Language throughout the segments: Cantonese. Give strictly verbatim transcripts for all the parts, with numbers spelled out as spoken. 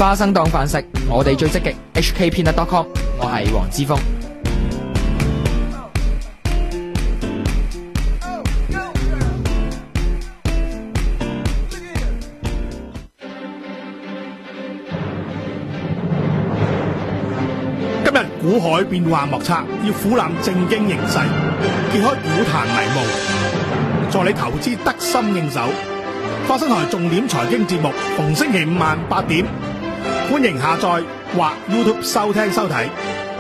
花生當飯食，我哋最積極 H K Peanut dot com， 我係黃之鋒。 今日股海變幻莫測，要俯覽正經形勢，揭開股壇迷霧，助你投資得心應手。花生台重點財經節目，逢星期五晚八點，歡迎下載或 YouTube 收聽收睇。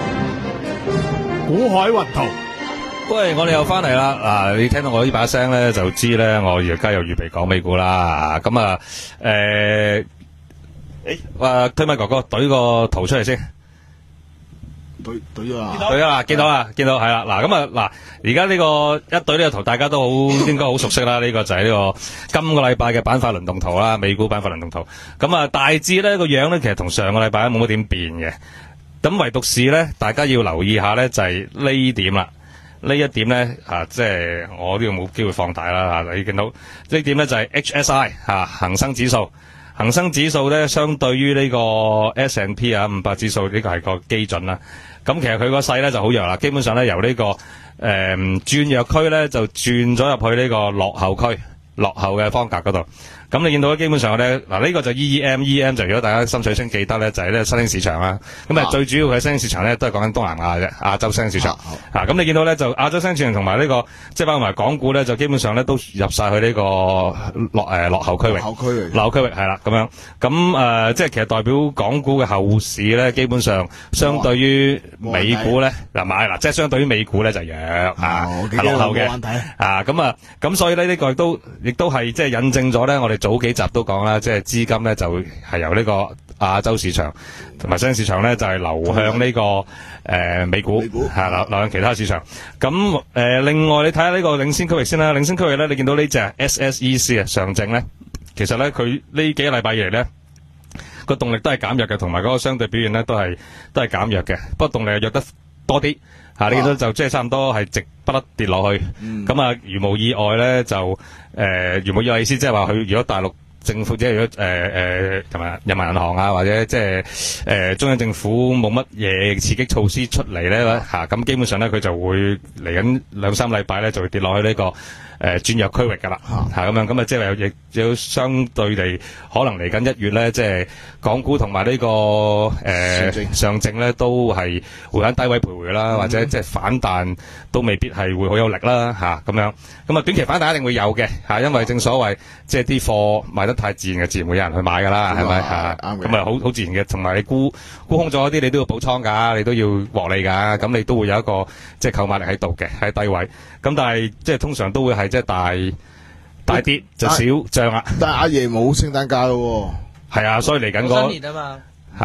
股海雲圖， 喂，我哋又翻嚟啦！嗱，你聽到我呢把聲咧，就知咧，我而家又預備講美股啦。咁啊，誒，誒，話推麥哥哥懟個圖出嚟先。 懟懟咗啦， 懟咗啦，見到啦，見到係啦。嗱，咁啊，嗱，而家呢個一懟呢個圖，大家都好應該好熟悉啦。呢個就係呢個今個禮拜嘅板塊輪動圖啦，美股板塊輪動圖。咁啊，大致咧個樣咧，其實同上個禮拜冇乜點變嘅。咁唯獨是咧，大家要留意下咧，就係呢點啦。呢一點咧，啊，即係我呢度冇機會放大啦。吓，你見到呢點咧就係 H S I 吓恒生指數。恒生指數咧，相對於呢個 S and P 啊五百指數，呢個係個基準啦。咁其實佢個勢咧就好弱啦，基本上咧由呢、這個誒、呃、轉弱區咧就轉咗入去呢個落後區、落後嘅方格嗰度。咁你見到咧，基本上咧嗱呢、這個就 E E M，E E M 就如果大家心水清記得咧，就係、是、呢新興市場啦。咁啊最主要嘅新興市場咧都係講緊東南亞嘅亞洲新興市場。嚇、啊、咁、啊、你見到咧就亞洲新興市場同埋呢個即係包括埋港股咧，就基本上咧都入晒去呢個落誒落後區域。 落後區域， 落後區域係啦咁樣。咁誒、呃、即係其實代表港股嘅後市咧，基本上相對於美股咧嗱買嗱，即係相對於美股咧就弱嚇，係、哦、落後嘅。啊咁啊咁所以咧呢、這個亦都亦都係即係引證咗咧我哋。早幾集都講啦，即係資金咧就係由呢個亞洲市場同埋新興市場咧就係、是、流向呢、這個誒、呃、美股，係流流向其他市場。咁誒、呃、另外你睇下呢個領先區域先啦，領先區域咧你見到呢隻 S S E C 啊上證咧，其實咧佢呢幾個禮拜以嚟咧個動力都係減弱嘅，同埋嗰個相對表現咧都係都係減弱嘅，不過動力係弱得多啲。吓、啊，你見到就即係差唔多係直不甩跌落去，咁、嗯、啊，如無意外咧就誒、呃，如無意外意思即係話佢如果大陸政府即係如果誒誒同埋人民銀行啊或者即係誒中央政府冇乜嘢刺激措施出嚟咧吓，咁、啊、基本上咧佢就會嚟緊兩三禮拜咧就會跌落去呢、這個誒轉弱區域噶啦吓，咁樣咁啊即係有亦有相對地可能嚟緊一月咧即係港股同埋呢個誒、呃、上證咧都係會喺低位徘徊啦、嗯，或者即係反彈都未必係會好有力啦吓，咁樣咁啊短期反彈一定會有嘅吓，因為正所謂即係啲貨賣得太自然嘅，自然會有人去買噶啦，係咪吓？咁啊好好自然嘅，同埋你沽沽空咗啲，你都要補倉噶，你都要獲利噶，咁你都會有一個即係購買力喺度嘅喺低位，咁但係即係通常都會係即係大大跌就少漲啦。 但係阿爺冇聖誕假咯， 係啊，所以嚟緊個新年啊嘛。 吓，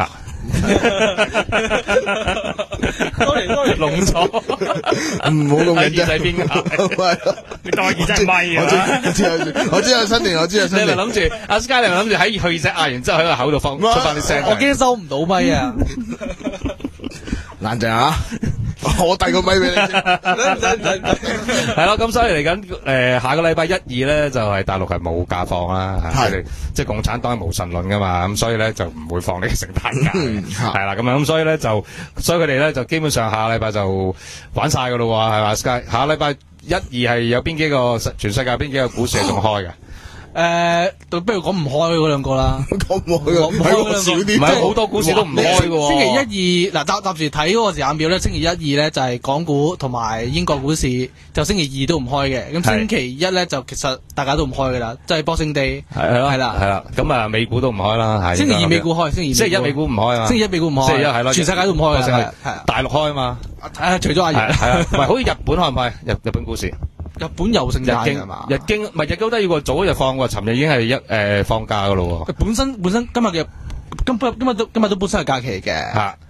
多年多年弄錯， 唔好咁嘅啫。 喺邊㗎？你當我耳仔係咪啊？ 我知我我知有新年，我知有新年。 你咪諗住阿 Sky，你咪諗住喺去隻嗌完之後喺個口度放出翻啲聲。 我驚收唔到咪啊！ 冷靜啊！我遞個咪俾你先。 係咯，咁所以嚟緊誒下個禮拜一二咧就係、是、大陸係冇假放啦，佢哋即係共產黨係無神論噶嘛，咁所以咧就唔會放呢個聖誕假，係啦咁樣，咁所以咧就所以佢哋咧就基本上下個禮拜就玩晒噶咯喎，係嘛 Sky？下個禮拜一二係有邊幾個全世界邊幾個股市係仲開嘅？ 誒、呃，不如講唔開嗰兩個啦， 講唔開，係少啲， 唔係好多股市都唔開嘅喎。 星期一二嗱，暫暫時睇嗰個時間表咧，星期一二咧就係、是、港股同埋英國股市，就星期二都唔開嘅。咁星期一咧就其實大家都唔開嘅啦，即係 Boxing Day 係咯，係啦，係啦。咁啊，美股都唔開啦，係。星期二美股開，星期二星期一美股唔開啊。星期一美股唔開，星期一係咯，全世界都唔開嘅，係大陸開啊嘛。誒，除咗阿爺，係啊，唔係好似日本開唔開？日日本股市。日本又聖誕係嘛？日經唔係日經都要個早一日放喎，尋日已經係一誒、呃、放假噶咯喎。本身本身今日嘅今今今日都今日都本身係假期嘅嚇，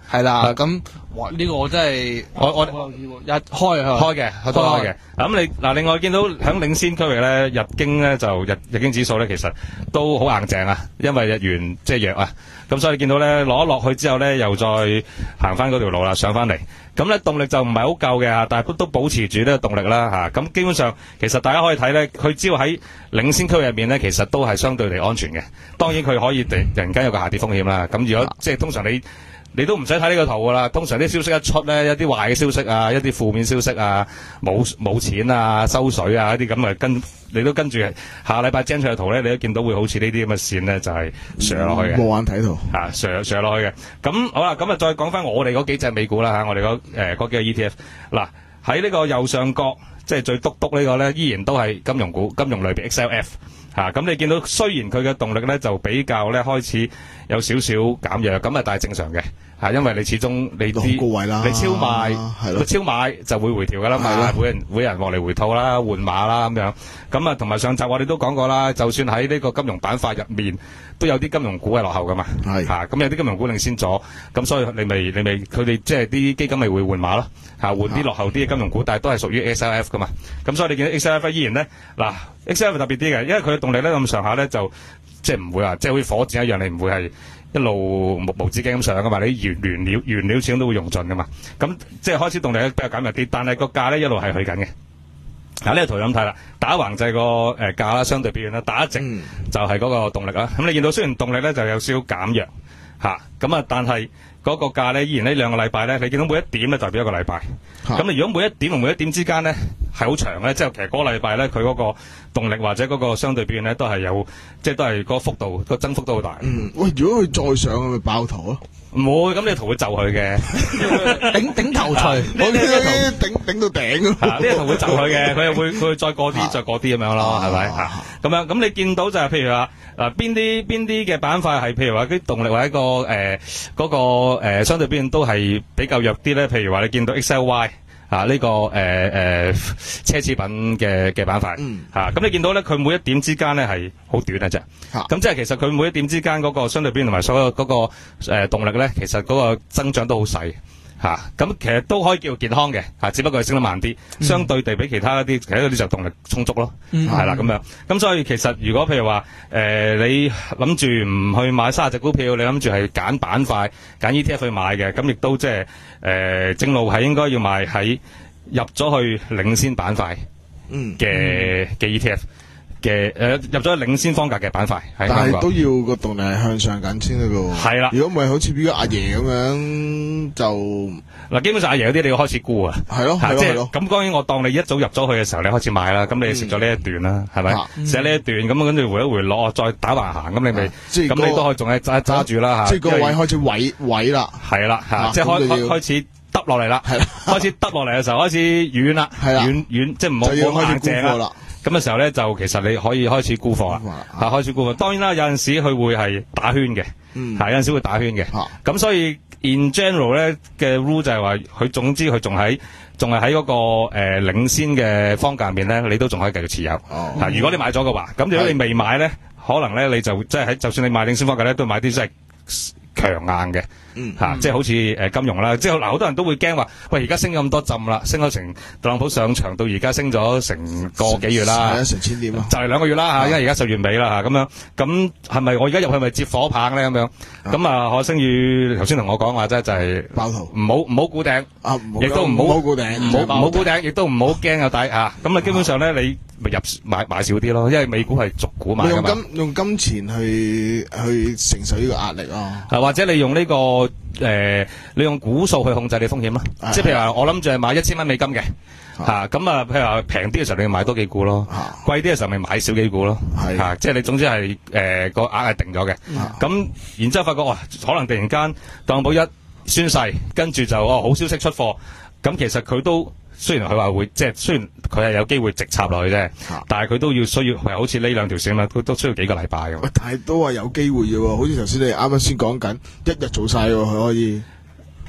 係啦，咁哇呢個我真係我我一開開嘅，開都開嘅。咁你嗱，另外見到喺領先區域咧，日經咧就日日經指數咧，其實都好硬淨啊，因為日元即係弱啊。咁所以你見到咧攞落去之後咧，又再行翻嗰條路啦，上翻嚟。咁咧動力就唔係好夠嘅，但係都保持住呢個動力啦嚇。咁基本上其實大家可以睇咧，佢只要喺領先區入面咧，其實都係相對地安全嘅。當然佢可以突然間有個下跌風險啦。咁如果即係通常你你都唔使睇呢個圖噶啦，通常啲消息一出咧，一啲壞嘅消息啊，一啲負面消息啊，冇冇錢啊，收水啊，一啲咁啊跟。你都跟住下禮拜張出嘅圖咧，你都見到會好似呢啲咁嘅線咧，就係上落去嘅。 冇眼睇圖啊，上上落去嘅。咁好啦，咁啊再講翻我哋嗰幾隻美股啦嚇，我哋嗰誒嗰幾個 E T F。嗱喺呢個右上角，即係最篤篤呢個咧，依然都係金融股、金融類別 X L F 嚇。咁你見到雖然佢嘅動力咧就比較咧開始有少少減弱，咁啊但係正常嘅。係，因為你始終你啲你超賣，佢超買就會回調噶啦嘛，每人每人獲利回吐啦，換馬啦咁樣。咁啊，同埋上集我哋都講過啦，就算喺呢個金融板塊入面，都有啲金融股係落後噶嘛。係嚇，咁有啲金融股領先咗，咁所以你咪你咪佢哋即係啲基金咪會換馬咯，嚇換啲落後啲嘅金融股，但係都係屬於 X L F 噶嘛。咁所以你見到 X L F 依然咧，嗱 X L F 特別啲嘅，因為佢嘅動力咧咁上下咧就即係唔會話即係好似火箭一樣，你唔會係一路無無止境咁上噶嘛，你原原料原料始終都會用盡噶嘛，咁即係開始動力咧比較減弱啲，但係個價咧一路係去緊嘅。嗱呢個圖咁睇啦，打橫就係個誒價啦，相對表現啦，打直就係嗰個動力啦。咁你見到雖然動力咧就有少少減弱嚇，咁啊但係嗰個價咧依然呢兩個禮拜咧，你見到每一點咧代表一個禮拜。咁你如果每一點同每一點之間咧係好長咧，即係其實嗰個禮拜咧佢嗰個動力或者嗰個相對表現咧都係有，即係都係個幅度個增幅都好大。 嗯，喂，如果佢再上，咪爆頭咯？ 唔會，咁你圖會就佢嘅， 頂頂頭錘， 我呢個頂頂到頂咯。 呢個圖會就佢嘅，佢又會佢會再過啲，再過啲咁樣咯，係咪嚇？咁樣咁你見到就係譬如話嗱，邊啲邊啲嘅板塊係譬如話啲動力或者個誒嗰個誒相對表現都係比較弱啲咧？譬如話你見到 X L Y。啊！呢、這個誒誒、呃呃、奢侈品嘅嘅板塊，嚇咁、嗯啊、你見到咧，佢每一點之間咧係好短嘅啫。咁、啊、即係其實佢每一點之間嗰個相對表現同埋所有嗰、那個誒、呃、動力咧，其實嗰個增長都好細。嚇咁、啊、其實都可以叫健康嘅，嚇、啊、只不過係升得慢啲，嗯、相對地比其他一啲其他嗰啲就動力充足咯，係啦咁樣。咁所以其實如果譬如話誒、呃、你諗住唔去買三十隻股票，你諗住係揀板塊揀 E T F 去買嘅，咁亦都即係誒正路係應該要買喺入咗去領先板塊嘅嘅 E T F。嘅誒、呃、入咗領先方格嘅板塊， 但係都要個動力係向上緊先得噶喎。係啦，如果唔係好似邊個阿爺咁樣就嗱，基本上阿爺嗰啲你要開始沽啊。係咯，係咯。咁當然我當你一早入咗去嘅時候，你開始買啦。咁你食咗呢一段啦，係咪、嗯？食呢一段咁跟住回一回落，再打橫行，咁你咪咁、那個、你都可以仲係揸揸住啦嚇。 即係個位開始位位啦。係啦嚇，即係開開開始耷落嚟啦。係啦，開始耷落嚟嘅時候開始軟啦，軟軟即係唔好好硬淨啦。咁嘅時候咧，就其實你可以開始沽貨啦，嚇、啊、開始沽貨。當然啦，有陣時佢會係打圈嘅，係、嗯、有陣時會打圈嘅。咁、啊、所以 in general 咧嘅 rule 就係話，佢總之佢仲喺仲係喺嗰個誒、呃、領先嘅方格入面咧，你都仲可以繼續持有。哦、啊，如果你買咗嘅話，咁如果你未買咧，可能咧你就即係喺就算你買領先方格咧，都買啲即係強硬嘅，嗯吓、啊，即係好似誒金融啦，即係嗱，好多人都會驚話，喂，而家升咗咁多浸啦，升咗成特朗普上場到而家升咗成個幾月啦， 係啊，成千點啊， 就係兩個月啦吓，因為而家十月尾啦吓，咁樣，咁係咪我而家入去咪接火棒咧咁樣？咁啊，何星宇頭先同我講話啫，就係爆頭，唔好唔好估頂，亦都唔好估頂，唔好唔好估頂，亦都唔好驚有底吓，咁啊，基本上咧你咪入買買少啲咯，因為美股係逐股買噶嘛，用金用金錢去去承受呢個壓力啊。 或者你用呢、這個誒、呃，你用股數去控制你風險咯。即係譬如話，我諗住係買一千蚊美金嘅嚇，咁啊，譬如話平啲嘅時候，你買多幾股咯；貴啲嘅時候，咪買少幾股咯。嚇、啊，即係你總之係誒個額係定咗嘅。咁然之後發覺哇，可能突然間特朗普一宣誓，跟住就哦好消息出貨，咁其實佢都。雖然佢話會即係，雖然佢係有機會直插落去啫，啊、但係佢都要需要，係好似呢兩條線嘛，都都需要幾個禮拜嘅。 但係都話有機會嘅喎，好似頭先你啱啱先講緊，一日做晒喎，佢可以。誒、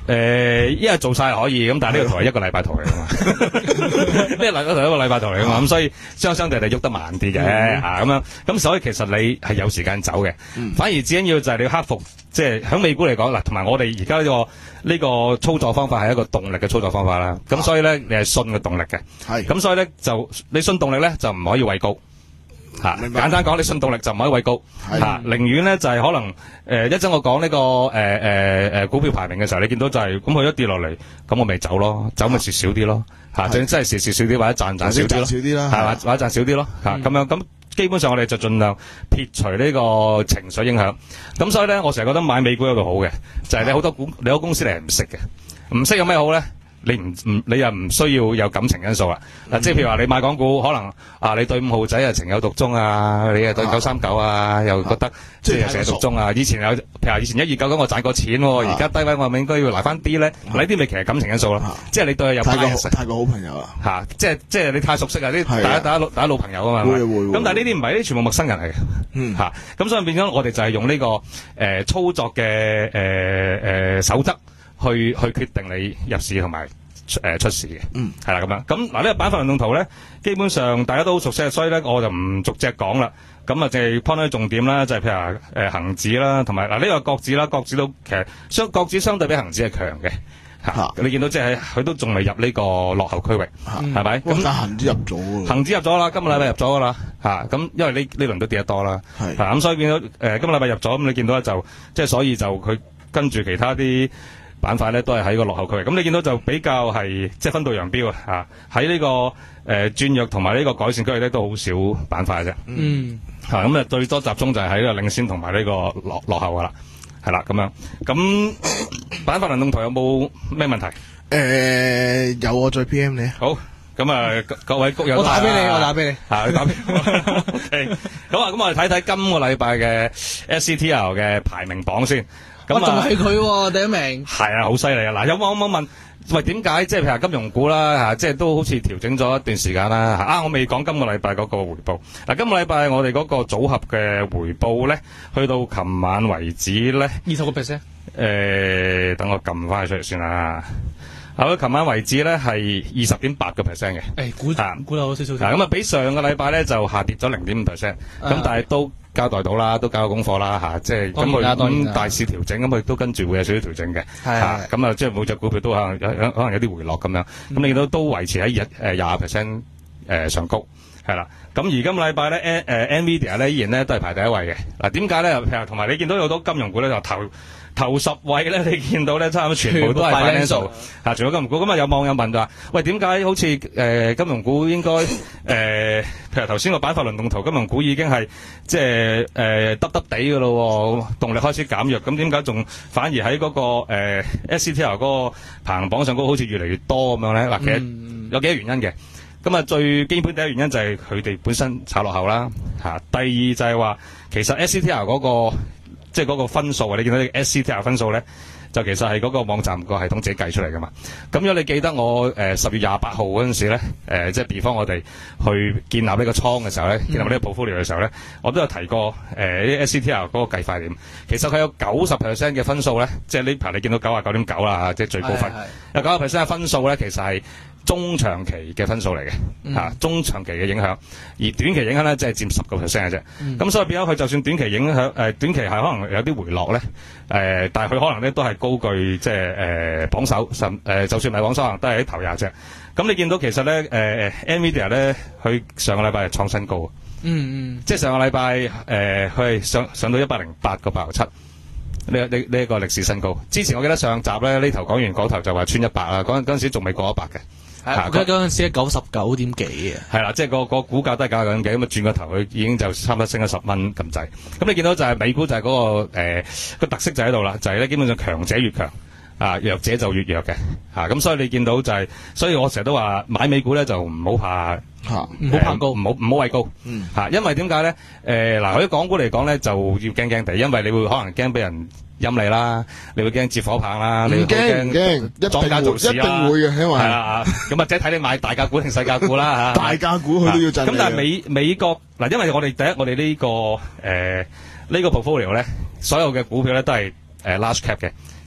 誒，一日做晒可以，咁但係呢個圖係一個禮拜圖嚟噶嘛，呢個禮拜圖係一個禮拜圖嚟噶嘛，咁所以相相對地喐得慢啲嘅吓，咁樣，咁所以其實你係有時間走嘅，反而只緊要就係你要克服，即係喺美股嚟講嗱，同埋我哋而家呢個呢個操作方法係一個動力嘅操作方法啦，咁所以咧你係信個動力嘅，係，咁所以咧就你信動力咧就唔可以畏高。吓，簡單講，你信動力就唔可以畏高，吓，寧願咧就係可能誒一陣我講呢個誒誒誒股票排名嘅時候，你見到就係咁佢一跌落嚟，咁我咪走咯，走咪蝕少啲咯，吓，真真係蝕蝕少啲或者賺賺少啲咯，少啲啦，係嘛，或者賺少啲咯，吓，咁樣咁基本上我哋就盡量撇除呢個情緒影響，咁所以咧我成日覺得買美股有個好嘅，就係你好多股你好多公司你係唔識嘅，唔識有咩好咧？你唔唔你又唔需要有感情因素啦，嗱、嗯，即係譬如話你買港股，可能啊你對五號仔啊情有獨鍾啊，你啊對九三九啊又覺得即係成日獨鍾啊，以前有譬如話以前一二九咁我賺過錢，而家低位我咪應該要拿翻啲咧，呢啲咪其實感情因素咯，即係你對佢有太過太過好朋友啦，吓，即係即係你太熟悉啊，啲大家大家老大家老朋友啊嘛，咁但係呢啲唔係，呢啲全部陌生人嚟嘅，嗯吓，咁所以變咗我哋就係用呢個誒操作嘅誒誒守則。去去決定你入市同埋誒出市嘅，嗯，係啦咁樣。咁嗱呢個板塊輪動圖咧，基本上大家都好熟悉，所以咧我就唔逐隻講啦。咁啊，就係 point 啲重點啦，就係、是、譬如話誒恒指啦，同埋嗱呢個國指啦，國指都其實相國指相對比恒指係強嘅嚇。啊、你見到即係佢都仲未入呢個落後區域，係咪、啊？咁但恒指入咗喎， 恒指入咗啦，今個禮拜入咗噶啦嚇。咁、啊、因為呢呢輪都跌得多啦，係咁、啊、所以變咗誒、呃、今個禮拜入咗，咁你見到咧就即係所以就佢跟住其他啲板塊咧都係喺個落後區域，咁你見到就比較係即係分道揚鑣啊！喺呢、這個誒、呃、轉弱同埋呢個改善區域咧都好少板塊啫。嗯，嚇咁啊最多集中就係喺呢個領先同埋呢個落落後噶啦，係啦咁樣。咁板塊輪動圖有冇咩問題？誒、 呃、有我再 P M 你。 好，咁啊各位谷友， 我打俾你，我打俾你。 嚇你打俾我。OK，好啊，咁我哋睇睇今個禮拜嘅 S C T L 嘅排名榜先。 咁仲係佢第一名， 係啊，好犀利啊！嗱，有冇有冇問？喂，點解即係譬如金融股啦嚇，即係都好似調整咗一段時間啦嚇。啊，我未講今個禮拜嗰個回報。嗱，今個禮拜我哋嗰個組合嘅回報咧，去到琴晚為止咧， 二十個 percent。 誒，等我撳翻佢出嚟先啦。好，琴晚為止咧係二十點八個 percent 嘅。誒， 估估到少少。 嗱，咁啊，比上個禮拜咧就下跌咗零點五 percent。咁但係都交代到啦，都交個功課啦嚇，即係咁佢咁大市調整，咁佢都跟住會有少少調整嘅嚇，咁啊即係每隻股票都可能有有可能有啲回落咁樣，咁、嗯、你見到都維持喺日誒廿 percent 誒上高係啦，咁而今個禮拜咧誒 Nvidia 咧依然咧都係排第一位嘅。嗱，點解咧？譬如同埋你見到有好多金融股咧就頭頭十位咧，你見到咧差唔多全部都係 financial 嚇，除咗金融股。咁啊有網友問就話：喂，點解好似誒、呃、金融股應該誒、呃，譬如頭先個板塊輪動圖，金融股已經係即係誒耷耷地嘅咯，動力開始減弱，咁點解仲反而喺嗰、那個、呃、S C T L 嗰個排行榜上高好似越嚟越多咁樣咧？嗱，其實有幾個原因嘅。咁啊，最基本第一原因就係佢哋本身炒落後啦嚇。第二就係話，其實 S C T L 嗰、那個即係嗰個分數啊，你見到呢個 S C T L 分數咧，就其實係嗰個網站個系統自己計出嚟噶嘛。咁如果你記得我誒十月廿八號嗰陣時咧，誒、呃、即係 before 我哋去建立呢個倉嘅時候咧，建立呢個 portfolio 嘅時候咧，我都有提過誒啲 S C T L 嗰個計法點。其實佢有九十 percent 嘅分數咧，即係呢排你見到九啊九點九啦，即係最高分。有九十 percent 嘅分數咧，其實係中長期嘅分數嚟嘅，嚇、嗯啊、中長期嘅影響，而短期影響咧，即係佔十個 percent 嘅啫。咁、嗯、所以變咗佢就算短期影響，誒、呃、短期係可能有啲回落咧，誒、呃，但係佢可能咧都係高居即係誒榜首，甚誒、呃、就算唔係榜首，可能都係喺頭廿隻。咁你見到其實咧，誒、呃、Nvidia 咧，佢上個禮拜係創新高，嗯嗯，即係上個禮拜誒佢係上上到一百零八個八毫七。呢呢呢一個歷史新高。之前我記得上集咧呢頭講完嗰頭就話穿一百啦，嗰嗰陣時仲未過一百嘅。 係嗰嗰陣時係九十九點幾嘅。係啦，即係個個股價都係九十九點幾，咁啊轉個頭佢已經就差唔多升咗十蚊咁滯。咁你見到就係美股就係嗰、那個誒個、呃、特色就喺度啦，就係、是、咧基本上強者越強，啊弱者就越弱嘅。嚇、啊、咁所以你見到就係、是，所以我成日都話買美股咧就唔好怕嚇，唔好怕高，唔好唔好畏高。嗯。嚇、啊，因為點解咧？誒嗱，喺港股嚟講咧就要驚驚地，因為你會可能驚俾人陰你啦，你會驚接火棒啦，你會驚驚莊家做事啦，一定會嘅，因為係啦， 咁或者睇你買大價股定細價股啦嚇。 大價股佢都要震。 咁但係美美國嗱，因為我哋第一我哋呢、這個誒呢、呃這個 portfolio 咧，所有嘅股票咧都係誒 large cap 嘅，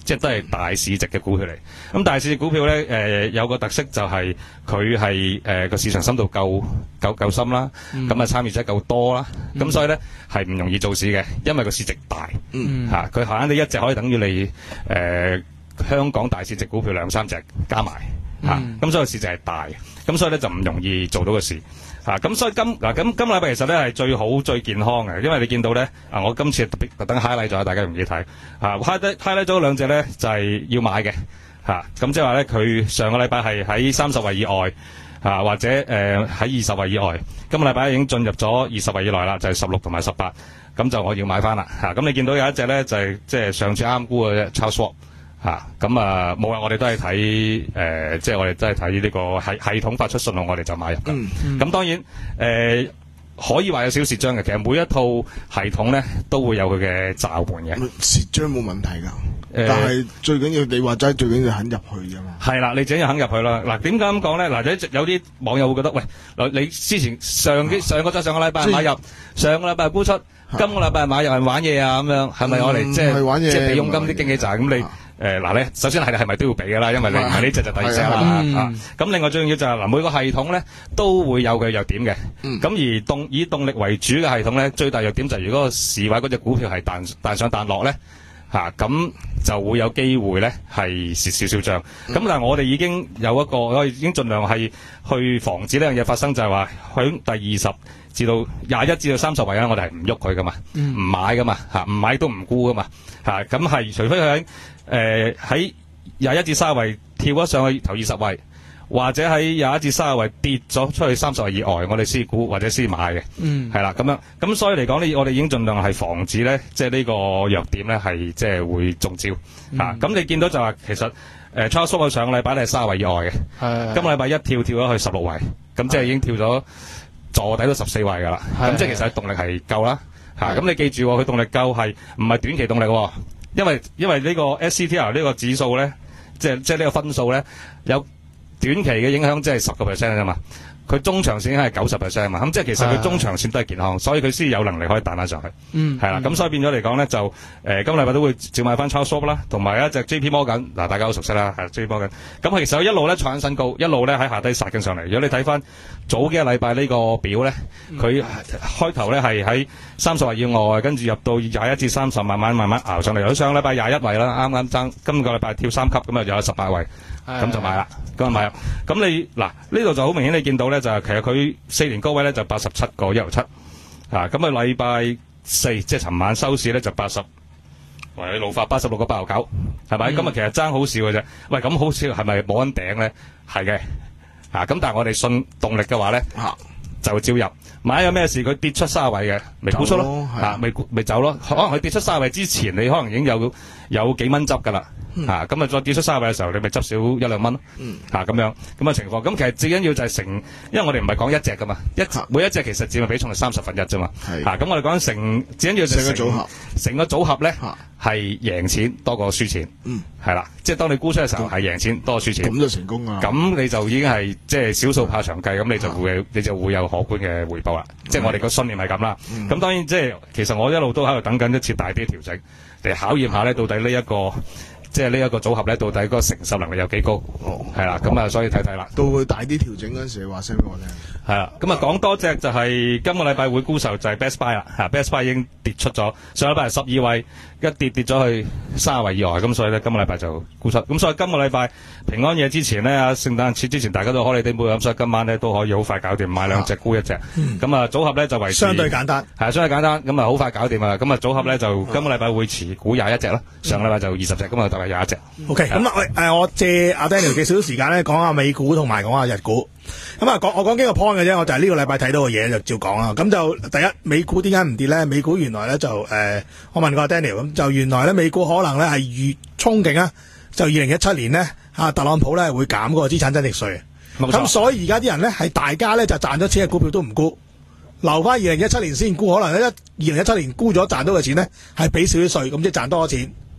即係都係大市值嘅股票嚟。咁大市值股票咧，誒、呃、有個特色就係佢係誒個市場深度夠夠夠深啦，咁啊參與者夠多啦，咁、嗯、所以咧係唔容易做市嘅，因為個市值大， 嗯嚇佢閒閒哋一隻可以等於你誒、呃、香港大市值股票兩三隻加埋嚇，咁、嗯啊、所以市值係大，咁所以咧就唔容易做到個市。嚇咁、啊、所以今嗱咁今個禮拜其實咧係最好最健康嘅，因為你見到咧啊，我今次特別特登 highlight 咗，大家容易睇嚇 highlight highlight 咗兩隻咧就係、是、要買嘅嚇，咁即係話咧佢上個禮拜係喺三十位以外嚇、啊，或者誒喺二十位以外，今個禮拜已經進入咗二十位以內啦，就係十六同埋十八，咁就我要買翻啦嚇。咁、啊、你見到有一隻咧就係即係上次啱估嘅 Charles Schwab 嚇，咁啊冇啊，我哋都係睇誒，即係我哋都係睇呢個系系統發出信號，我哋就買入㗎。咁、嗯嗯、當然誒、呃、可以話有少少蝕張嘅，其實每一套系統咧都會有佢嘅罩盤嘅。 蝕張冇問題㗎，呃、但係最緊要你話齋，最緊要肯入去啫嘛。係啦，你自己要肯入去啦。嗱，點解咁講咧？嗱，有啲網友會覺得，喂，你之前上幾上個週上個禮拜買入，上個禮拜沽出，今個禮拜買入係玩嘢啊？咁樣係咪我哋即係即係俾佣金啲經紀賺咁你？誒嗱咧，首先係係咪都要俾㗎啦？因為你唔係呢隻就第二隻啦啊！咁另外最重要就係嗱，每個系統咧都會有佢弱點嘅。咁、嗯、而動以動力為主嘅系統咧，最大弱點就係如果個市位嗰隻股票係彈彈上彈落咧嚇，咁、啊、就會有機會咧係蝕少少帳。咁、嗯、但係我哋已經有一個，我哋已經盡量係去防止呢樣嘢發生，就係話喺第二十至到廿一至到三十位咧，我哋係唔喐佢噶嘛，唔、嗯、買噶嘛嚇，唔買都唔沽噶嘛嚇。咁係除非佢喺誒喺廿一至三十位跳咗上去頭二十位，或者喺廿一至三十位跌咗出去三十位以外，我哋先沽或者先買嘅，嗯，係啦咁樣。咁所以嚟講呢，我哋已經盡量係防止咧，即係呢個弱點咧係即係會中招嚇。咁、嗯啊、你見到就話其實誒 Charles Schwab 上個禮拜咧係三十位以外嘅，係今個禮拜一跳跳咗去十六位，咁即係已經跳咗坐底到十四位㗎啦。咁即係其實動力係夠啦嚇。咁你記住佢動力夠係唔係短期動力喎？因為因為呢個 S C T R 呢個指數咧，即係即係呢個分數咧，有短期嘅影響，即係十個 percent 啫嘛。佢中長線係九十 percent 嘛，咁即係其實佢中長線都係健康，所以佢先有能力可以彈翻上去。嗯，係啦，咁所以變咗嚟講咧，就誒、呃、今個禮拜都會照買翻 Charles Schwab 啦，同埋一隻 J P Morgan 嗱，大家好熟悉啦，係 J P Morgan。咁其實一路咧創緊新高，一路咧喺下低殺緊上嚟。如果你睇翻早幾個禮拜呢個表咧，佢、嗯、開頭咧係喺三十位以外，跟住入到廿一至三十，慢慢慢慢熬上嚟。有上個禮拜廿一位啦，啱啱爭，今個禮拜跳三級，咁啊有十八位。咁就買啦，咁就買啦。咁你嗱呢度就好明顯，你見到咧就係其實佢四年高位咧就八十七個一毫七，啊咁啊禮拜四即係尋晚收市咧就八十，喂老發八十六個八毫九，係咪？今日其實爭好少嘅啫。喂，咁好少係咪冇緊頂咧？係嘅，啊咁但係我哋信動力嘅話咧，就照入。買有咩事？佢跌出三十位嘅，咪沽出咯，嚇，咪咪走咯。可能佢跌出三十位之前，你可能已經有有幾蚊執㗎啦。嗯、啊，咁啊再跌出三十位嘅時候，你咪執少一兩蚊咯。嗯，啊咁樣咁嘅情況，咁其實最緊要就係成，因為我哋唔係講一隻噶嘛，一、啊、每一隻其實佔嘅比重係三十分一啫嘛。係，啊咁我哋講成，最緊要就成個組合，成個組合咧係贏錢多過輸錢。嗯，係啦，即係當你沽出嘅時候係贏錢多過輸錢。咁就成功啊！咁你就已經係即係少數怕長計，咁你就會、啊、你就會有可觀嘅回報啦。即係我哋個信念係咁啦。咁、嗯、當然即係其實我一路都喺度等緊一次大啲調整嚟考驗下咧，到底呢、這、一個。即係呢一個組合咧，到底個承受能力有幾高？哦，係啦，咁啊，所以睇睇啦。到佢大啲調整嗰陣時，話聲俾我聽。係啦，咁啊講多隻就係今個禮拜會沽售就係 Best Buy 啦，嚇 Best Buy 已經跌出咗，上禮拜係十二位，一跌跌咗去三十位以外，咁所以咧今個禮拜就沽出。咁所以今個禮拜平安夜之前咧，啊聖誕節之前大家都開你啲杯，咁所以今晚咧都可以好快搞掂，買兩隻沽一隻。咁啊組合咧就維持相對簡單，係啊相對簡單，咁啊好快搞掂啊！咁啊組合咧就今個禮拜會持股廿一隻啦，上個禮拜就二十隻，咁啊大概廿一隻。 OK，咁啊誒我借阿 Daniel 嘅少少時間咧講下美股同埋講下日股。咁啊，講我講幾個 point 嘅啫，我就係呢個禮拜睇到嘅嘢就照講啦。咁就第一，美股點解唔跌咧？美股原來咧就誒、呃，我問過阿 Daniel，咁就原來咧美股可能咧係預憧憬啊，就二零一七年咧啊特朗普咧會減嗰個資產增值稅。咁所以而家啲人咧係大家咧就賺咗錢嘅股票都唔沽，留翻二零一七年先沽，可能咧二零一七年沽咗賺到嘅錢咧係俾少啲稅，咁即係賺多咗錢。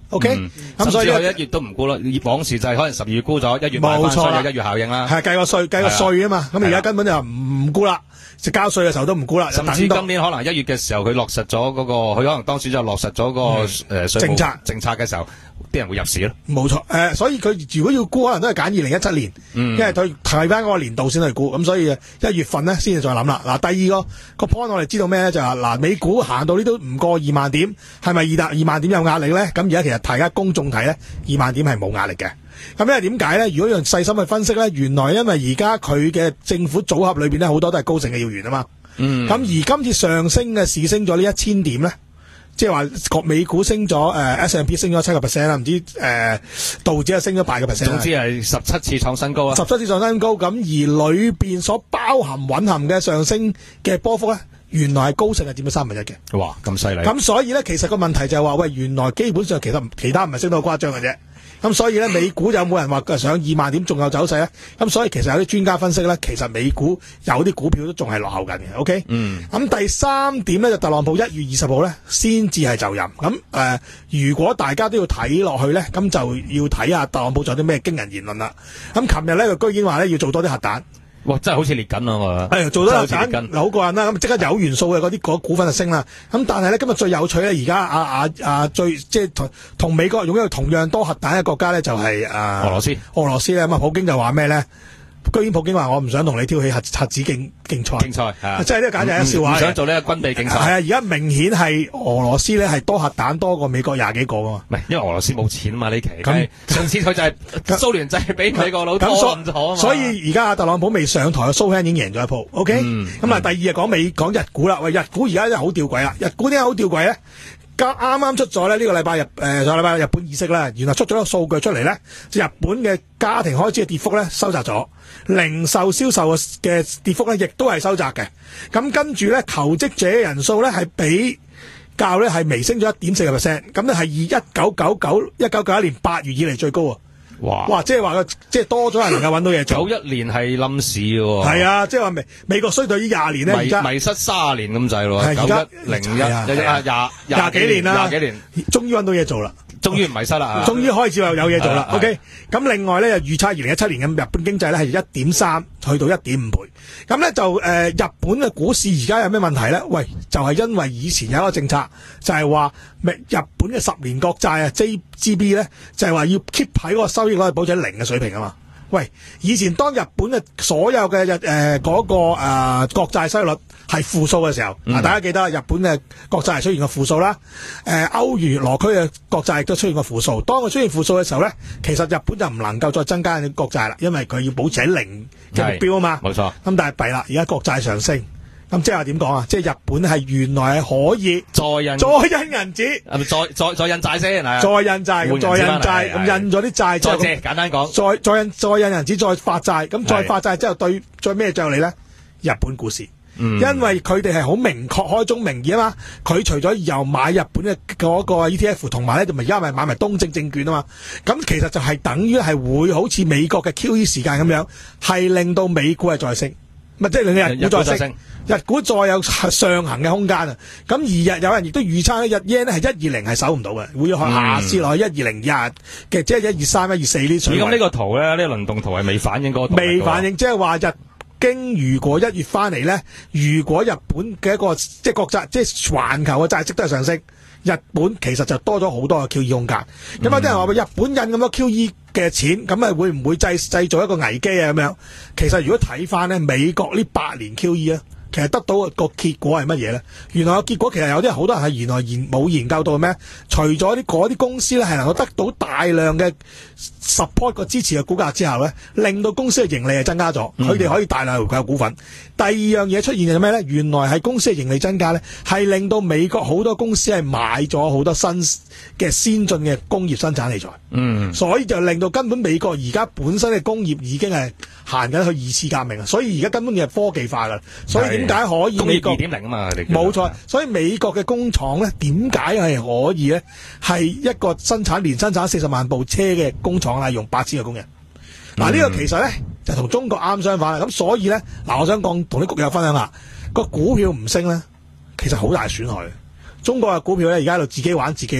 OK，咁、嗯、所以一月都唔沽啦，往時就係可能十二月沽咗，一月買翻，所以有一月效應啦。 係計個稅，計個稅啊嘛。咁而家根本就唔沽啦，就交稅嘅時候都唔沽啦。 甚至今年可能一月嘅時候，佢落實咗嗰、那個，佢可能當時就落實咗個誒、嗯呃、政策政策嘅時候，啲人會入市咯。冇錯，誒、呃，所以佢如果要沽，可能都係揀二零一七年，嗯、因為佢睇翻嗰個年度先去沽。咁所以一月份咧先至再諗啦。嗱，第二個個 point 我哋知道咩咧？就係、是、嗱，美股行到呢都唔過二萬點，係咪二達二萬點有壓力咧？咁而家其實大家公眾睇咧，二萬點係冇壓力嘅。咁因為點解咧？如果用細心去分析咧，原來因為而家佢嘅政府組合裏邊咧，好多都係高盛嘅要員啊嘛。嗯。咁而今次上升嘅市升咗呢一千點咧，即係話國美股升咗，誒、呃、S and P 升咗七個 percent 啦，唔知誒、呃、道指係升咗八個 percent。 總之係十七次創新高啊！ 十七次創新高，咁而裏邊所包含蘊含嘅上升嘅波幅咧，原來係高盛係佔咗三分一嘅。 哇，咁犀利！ 咁所以咧，其實個問題就係話，喂，原來基本上其實其他唔係升到好誇張嘅啫。咁所以咧，美股有冇人話上二萬點仲有走勢咧？咁所以其實有啲專家分析咧，其實美股有啲股票都仲係落後緊嘅。OK，嗯。咁第三點咧，就特朗普一月二十號咧先至係就任。咁誒、呃，如果大家都要睇落去咧，咁就要睇下特朗普仲有啲咩驚人言論啦。咁琴日咧，佢居然話咧要做多啲核彈。 哇！真係好似裂緊啊！ 係做多核彈，好過癮啦！咁即刻有元素嘅嗰啲嗰股份就升啦。咁但係咧，今日最有趣咧，而家啊啊啊最即係同同美國擁有同樣多核彈嘅國家咧，就係、是、啊俄羅斯。俄羅斯咧，咁啊，普京就話咩咧？居然普京話我唔想同你挑起核核子競競賽，競賽係啊，即係呢個簡直係一笑話。唔想做呢個軍備競賽。係啊，而家明顯係俄羅斯咧係多核彈多過美國廿幾個噶嘛。 唔係，因為俄羅斯冇錢啊嘛呢期。咁上次佢就係蘇聯就係俾美國佬拖冧咗啊嘛。 所以而家阿特朗普未上台，蘇芬已經贏咗一鋪。OK，咁、嗯、啊、嗯，第二日講美講日股啦。喂，日股而家真係好吊詭啦。日股點解好吊詭咧？啱啱出咗咧，呢個禮拜日誒上禮拜日本議息咧，原來出咗個數據出嚟咧，日本嘅家庭開支嘅跌幅咧收窄咗，零售銷售嘅跌幅咧亦都係收窄嘅。咁跟住咧，求職者人數咧係比較咧係微升咗一點四個 percent，咁咧係以一九九九一九九一年八月以嚟最高啊！哇！哇！即係話個即係多咗人能夠揾到嘢做。 九一年係冧市喎。 係啊，即係話美美國衰退呢廿年咧，而家迷失卅年咁滯咯。 係而家零一廿廿幾年啦， 廿幾年， 終於揾到嘢做啦。 終於唔迷失啦， 終於開始有有嘢做啦。OK，咁另外咧又預測二零一七年嘅日本經濟咧係一點三去到一點五倍。咁咧就誒、呃、日本嘅股市而家有咩問題咧？喂，就係、是、因為以前有一個政策，就係話日本嘅十年國債啊 J G B 咧，就係話要 keep 喺嗰個收益率保持零嘅水平啊嘛。喂，以前當日本嘅所有嘅日誒嗰個誒、呃、國債收益率係負數嘅時候，啊、嗯、大家記得日本嘅國債係出現個負數啦，誒、呃、歐元羅區嘅國債亦都出現個負數。當佢出現負數嘅時候咧，其實日本就唔能夠再增加啲國債啦，因為佢要保持喺零嘅目標啊嘛。冇錯。咁但係弊啦，而家國債上升。咁即係話點講啊？即係日本係原來係可以再印再印銀紙， 係咪再再再印債先？係再印債，再印債，咁印咗啲債， 再借。簡單講， 再再印再印銀紙，再發債。咁再發債之後對再咩着你咧？日本股市，嗯、因為佢哋係好明確開宗明義啊嘛。佢除咗又買日本嘅嗰個 E T F， 同埋咧就咪而家咪買埋東證證券啊嘛。咁其實就係等於係會好似美國嘅 Q E 時間咁樣，係令到美股係再升，咪即係令日股再升。日股再有上行嘅空間啊！咁而日有人亦都預測咧，日 yen 咧係一二零係守唔到嘅，會要下試落去一二零廿嘅，即係一二三、一二四呢水位。 咁呢個圖咧，呢、這個輪動圖係未反映嗰個圖。 未反映，即係話日經如果一月翻嚟咧，如果日本嘅一個即係國債，即係環球嘅債息都係上升，日本其實就多咗好多嘅 Q E 空間。咁、嗯、有啲人話日本印咁多 Q E 嘅錢，咁啊會唔會製製造一個危機啊？咁樣其實如果睇翻咧，美國呢八年 Q E 啊。其實得到個結果係乜嘢咧？原來個結果其實有啲好多人係原來研冇研究到咩？除咗啲嗰啲公司咧係能夠得到大量嘅 support 個支持嘅股價之後咧，令到公司嘅盈利係增加咗，佢、嗯、哋可以大量回購股份。第二樣嘢出現係咩咧？原來係公司嘅盈利增加咧，係令到美國好多公司係買咗好多新嘅先進嘅工業生產器材。嗯，所以就令到根本美國而家本身嘅工業已經係行緊去二次革命啊！所以而家根本就係科技化噶，所以點解可以美國二點零啊嘛？ 冇錯，所以美國嘅工廠咧，點解係可以咧？係一個生產年生產四十萬部車嘅工廠係用八千個工人。嗱、嗯，呢、這個其實咧就同中國啱相反啦。咁所以咧，嗱，我想講同啲局友分享下，個股票唔升咧，其實好大損害。中國嘅股票咧，而家喺度自己玩自己咧，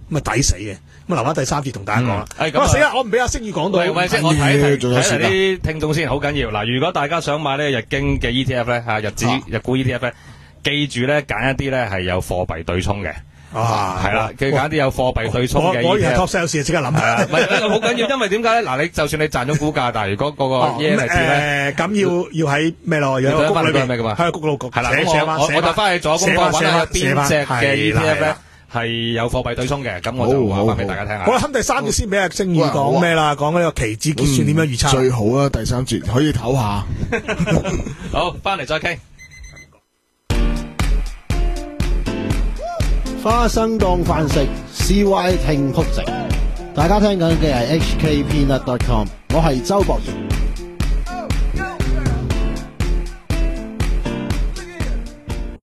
咁啊抵死嘅。咁留翻第三節同大家講啦。咁啊死啦！我唔俾阿星宇講到。 喂喂，即係我睇睇睇嚟啲聽眾先，好緊要。嗱，如果大家想買呢日經嘅 E T F 咧，嚇日指日股 E T F 咧，記住咧揀一啲咧係有貨幣對沖嘅。啊，係啦，佢揀啲有貨幣對沖嘅 E T F。我我以為 top sales 即刻諗。係啊，唔係好緊要，因為點解咧？嗱，你就算你賺咗股價，但係如果嗰個 yen 係跌咧， 誒咁要要喺咩咯？有個谷裏邊咩噶嘛？喺個谷路局。 係啦，我我我就翻去左公方揾下邊隻嘅 E T F 咧。係有貨幣對沖嘅，咁我就話翻俾大家聽下。 好啦，咁第三節先俾阿星宇講咩啦？講呢個期指結算點樣預測？ 最好啊，第三節可以唞下。 好，翻嚟再傾。 花生當飯食 ，C Y 聽曲直。大家聽緊嘅係 H K Peanut dot com， 我係周博賢。